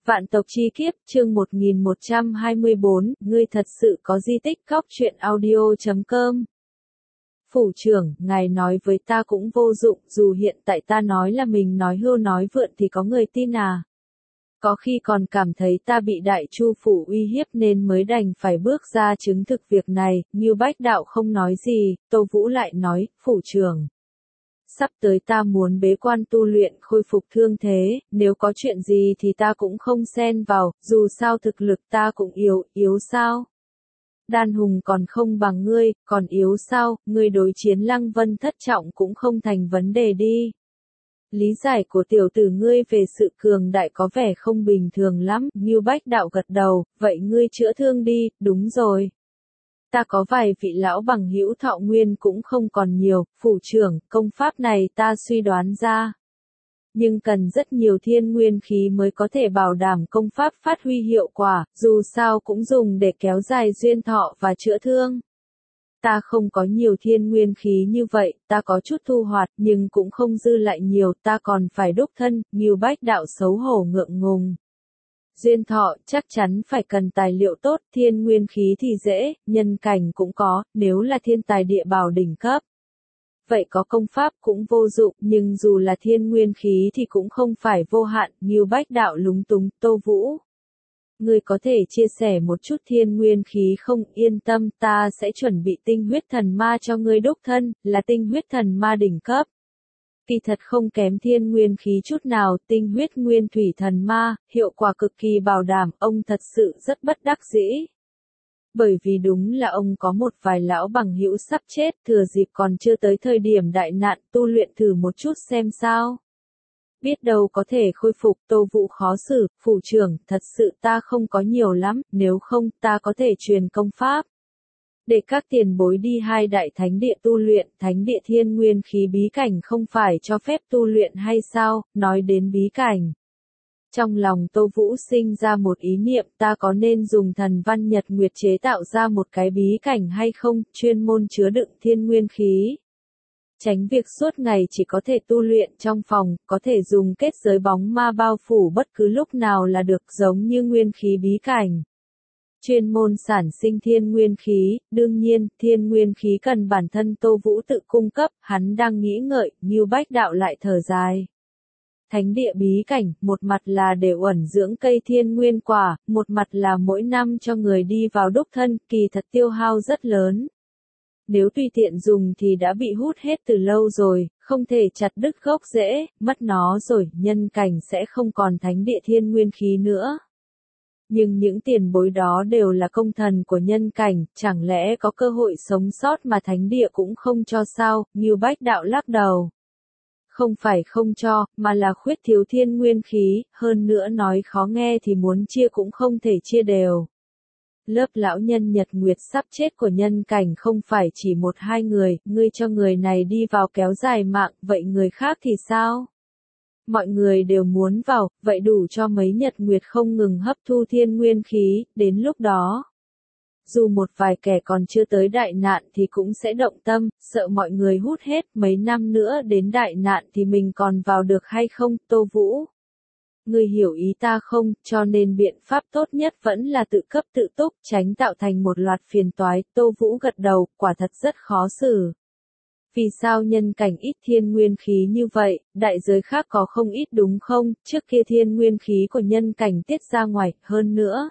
Vạn tộc chi kiếp, chương 1124, ngươi thật sự có di tích. Góc truyện audio.com. Phủ trưởng, ngài nói với ta cũng vô dụng, dù hiện tại ta nói là mình nói hưu nói vượn thì có người tin à? Có khi còn cảm thấy ta bị đại chu phủ uy hiếp nên mới đành phải bước ra chứng thực việc này. Ngưu Bách Đạo không nói gì, Tô Vũ lại nói, phủ trưởng. Sắp tới ta muốn bế quan tu luyện khôi phục thương thế, nếu có chuyện gì thì ta cũng không xen vào, dù sao thực lực ta cũng yếu sao? Đan hùng còn không bằng ngươi, còn yếu sao, ngươi đối chiến Lăng Vân thất trọng cũng không thành vấn đề đi. Lý giải của tiểu tử ngươi về sự cường đại có vẻ không bình thường lắm, Ngưu Bách Đạo gật đầu, vậy ngươi chữa thương đi, đúng rồi. Ta có vài vị lão bằng hữu thọ nguyên cũng không còn nhiều, phủ trưởng, công pháp này ta suy đoán ra. Nhưng cần rất nhiều thiên nguyên khí mới có thể bảo đảm công pháp phát huy hiệu quả, dù sao cũng dùng để kéo dài duyên thọ và chữa thương. Ta không có nhiều thiên nguyên khí như vậy, ta có chút thu hoạch nhưng cũng không dư lại nhiều, ta còn phải đúc thân. Ngưu Bách Đạo xấu hổ ngượng ngùng. Duyên thọ chắc chắn phải cần tài liệu tốt, thiên nguyên khí thì dễ, nhân cảnh cũng có, nếu là thiên tài địa bảo đỉnh cấp. Vậy có công pháp cũng vô dụng, nhưng dù là thiên nguyên khí thì cũng không phải vô hạn. Ngưu Bách Đạo lúng túng. Tô Vũ, ngươi có thể chia sẻ một chút thiên nguyên khí không? Yên tâm, ta sẽ chuẩn bị tinh huyết thần ma cho ngươi đúc thân, là tinh huyết thần ma đỉnh cấp. Kỳ thật không kém thiên nguyên khí chút nào, tinh huyết nguyên thủy thần ma, hiệu quả cực kỳ bảo đảm, ông thật sự rất bất đắc dĩ. Bởi vì đúng là ông có một vài lão bằng hữu sắp chết, thừa dịp còn chưa tới thời điểm đại nạn, tu luyện thử một chút xem sao. Biết đâu có thể khôi phục. Tô Vũ khó xử, phủ trưởng, thật sự ta không có nhiều lắm, nếu không ta có thể truyền công pháp. Để các tiền bối đi hai đại thánh địa tu luyện, thánh địa thiên nguyên khí bí cảnh không phải cho phép tu luyện hay sao? Nói đến bí cảnh. Trong lòng Tô Vũ sinh ra một ý niệm, ta có nên dùng thần văn nhật nguyệt chế tạo ra một cái bí cảnh hay không, chuyên môn chứa đựng thiên nguyên khí. Tránh việc suốt ngày chỉ có thể tu luyện trong phòng, có thể dùng kết giới bóng ma bao phủ bất cứ lúc nào là được, giống như nguyên khí bí cảnh. Chuyên môn sản sinh thiên nguyên khí, đương nhiên, thiên nguyên khí cần bản thân Tô Vũ tự cung cấp, hắn đang nghĩ ngợi, Ngưu Bách Đạo lại thở dài. Thánh địa bí cảnh, một mặt là để uẩn dưỡng cây thiên nguyên quả, một mặt là mỗi năm cho người đi vào đúc thân, kỳ thật tiêu hao rất lớn. Nếu tùy tiện dùng thì đã bị hút hết từ lâu rồi, không thể chặt đứt gốc rễ, mất nó rồi, nhân cảnh sẽ không còn thánh địa thiên nguyên khí nữa. Nhưng những tiền bối đó đều là công thần của nhân cảnh, chẳng lẽ có cơ hội sống sót mà thánh địa cũng không cho sao? Ngưu Bách Đạo lắc đầu. Không phải không cho, mà là khuyết thiếu thiên nguyên khí, hơn nữa nói khó nghe thì muốn chia cũng không thể chia đều. Lớp lão nhân nhật nguyệt sắp chết của nhân cảnh không phải chỉ một hai người, ngươi cho người này đi vào kéo dài mạng, vậy người khác thì sao? Mọi người đều muốn vào, vậy đủ cho mấy nhật nguyệt không ngừng hấp thu thiên nguyên khí, đến lúc đó. Dù một vài kẻ còn chưa tới đại nạn thì cũng sẽ động tâm, sợ mọi người hút hết, mấy năm nữa đến đại nạn thì mình còn vào được hay không? Tô Vũ, ngươi hiểu ý ta không, cho nên biện pháp tốt nhất vẫn là tự cấp tự túc, tránh tạo thành một loạt phiền toái. Tô Vũ gật đầu, quả thật rất khó xử. Vì sao nhân cảnh ít thiên nguyên khí như vậy, đại giới khác có không ít đúng không? Trước kia thiên nguyên khí của nhân cảnh tiết ra ngoài, hơn nữa.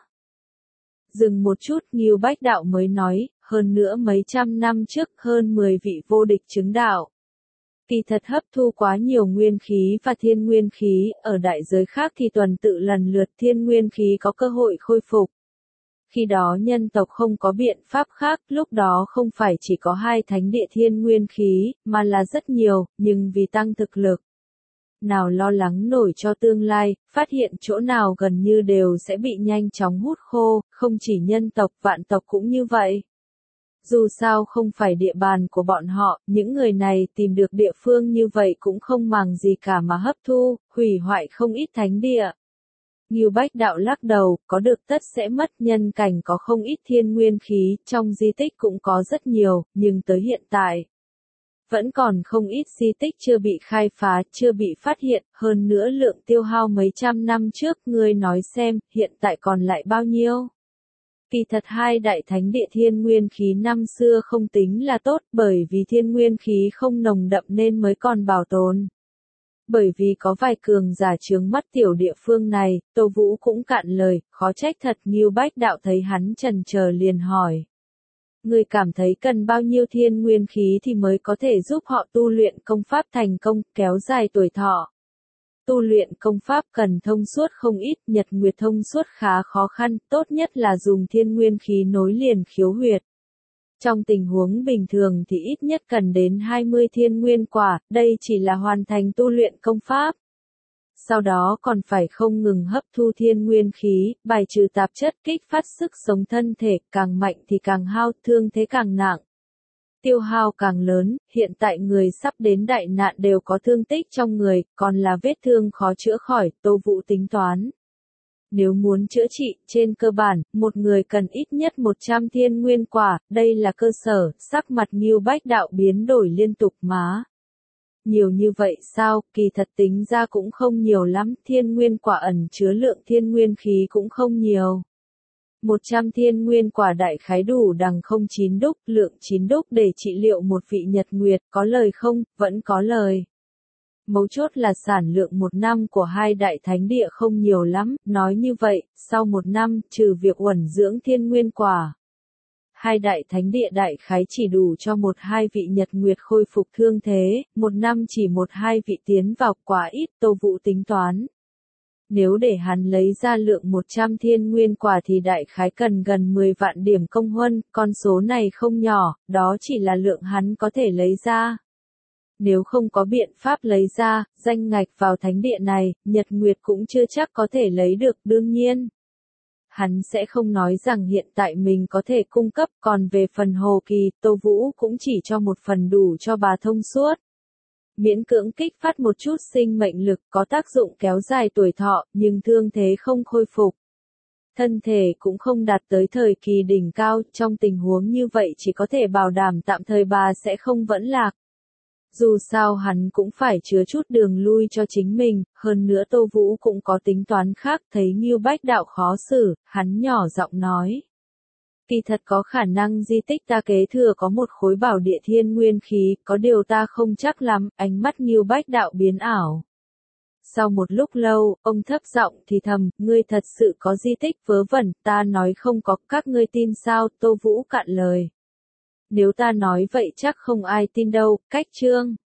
Dừng một chút, Ngưu Bách Đạo mới nói, hơn nữa mấy trăm năm trước, hơn 10 vị vô địch chứng đạo. Kỳ thật hấp thu quá nhiều nguyên khí và thiên nguyên khí, ở đại giới khác thì tuần tự lần lượt thiên nguyên khí có cơ hội khôi phục. Khi đó nhân tộc không có biện pháp khác, lúc đó không phải chỉ có hai thánh địa thiên nguyên khí, mà là rất nhiều, nhưng vì tăng thực lực. Nào lo lắng nổi cho tương lai, phát hiện chỗ nào gần như đều sẽ bị nhanh chóng hút khô, không chỉ nhân tộc, vạn tộc cũng như vậy. Dù sao không phải địa bàn của bọn họ, những người này tìm được địa phương như vậy cũng không màng gì cả mà hấp thu, hủy hoại không ít thánh địa. Ngưu Bách Đạo lắc đầu, có được tất sẽ mất, nhân cảnh có không ít thiên nguyên khí, trong di tích cũng có rất nhiều, nhưng tới hiện tại vẫn còn không ít di tích chưa bị khai phá, chưa bị phát hiện, hơn nữa lượng tiêu hao mấy trăm năm trước, ngươi nói xem, hiện tại còn lại bao nhiêu? Kỳ thật hai đại thánh địa thiên nguyên khí năm xưa không tính là tốt, bởi vì thiên nguyên khí không nồng đậm nên mới còn bảo tồn. Bởi vì có vài cường giả chướng mắt tiểu địa phương này, Tô Vũ cũng cạn lời, khó trách thật. Ngưu Bách Đạo thấy hắn chần chờ liền hỏi. Ngươi cảm thấy cần bao nhiêu thiên nguyên khí thì mới có thể giúp họ tu luyện công pháp thành công, kéo dài tuổi thọ? Tu luyện công pháp cần thông suốt không ít, nhật nguyệt thông suốt khá khó khăn, tốt nhất là dùng thiên nguyên khí nối liền khiếu huyệt. Trong tình huống bình thường thì ít nhất cần đến 20 thiên nguyên quả, đây chỉ là hoàn thành tu luyện công pháp. Sau đó còn phải không ngừng hấp thu thiên nguyên khí, bài trừ tạp chất, kích phát sức sống thân thể, càng mạnh thì càng hao, thương thế càng nặng. Tiêu hao càng lớn, hiện tại người sắp đến đại nạn đều có thương tích trong người, còn là vết thương khó chữa khỏi, Tô Vũ tính toán. Nếu muốn chữa trị, trên cơ bản, một người cần ít nhất 100 thiên nguyên quả, đây là cơ sở, sắc mặt Ngưu Bách Đạo biến đổi liên tục má. Nhiều như vậy sao, kỳ thật tính ra cũng không nhiều lắm, thiên nguyên quả ẩn chứa lượng thiên nguyên khí cũng không nhiều. 100 thiên nguyên quả đại khái đủ đằng không 9 đúc, lượng 9 đúc để trị liệu một vị nhật nguyệt, có lời không, vẫn có lời. Mấu chốt là sản lượng một năm của hai đại thánh địa không nhiều lắm, nói như vậy, sau một năm, trừ việc uẩn dưỡng thiên nguyên quả. Hai đại thánh địa đại khái chỉ đủ cho một hai vị nhật nguyệt khôi phục thương thế, một năm chỉ một hai vị tiến vào quá ít, Tô Vũ tính toán. Nếu để hắn lấy ra lượng 100 thiên nguyên quả thì đại khái cần gần 10 vạn điểm công huân, con số này không nhỏ, đó chỉ là lượng hắn có thể lấy ra. Nếu không có biện pháp lấy ra, danh ngạch vào thánh địa này, Nhật Nguyệt cũng chưa chắc có thể lấy được, đương nhiên. Hắn sẽ không nói rằng hiện tại mình có thể cung cấp, còn về phần Hồ Kỳ, Tô Vũ cũng chỉ cho một phần đủ cho bà thông suốt. Miễn cưỡng kích phát một chút sinh mệnh lực có tác dụng kéo dài tuổi thọ, nhưng thương thế không khôi phục. Thân thể cũng không đạt tới thời kỳ đỉnh cao, trong tình huống như vậy chỉ có thể bảo đảm tạm thời bà sẽ không vẫn lạc. Dù sao hắn cũng phải chứa chút đường lui cho chính mình, hơn nữa Tô Vũ cũng có tính toán khác, thấy Ngưu Bách Đạo khó xử, hắn nhỏ giọng nói. Kỳ thật có khả năng di tích ta kế thừa có một khối bảo địa thiên nguyên khí, có điều ta không chắc lắm, ánh mắt Ngưu Bách Đạo biến ảo. Sau một lúc lâu, ông thấp giọng thì thầm, ngươi thật sự có di tích vớ vẩn, ta nói không có, các ngươi tin sao, Tô Vũ cạn lời. Nếu ta nói vậy chắc không ai tin đâu, cách chương.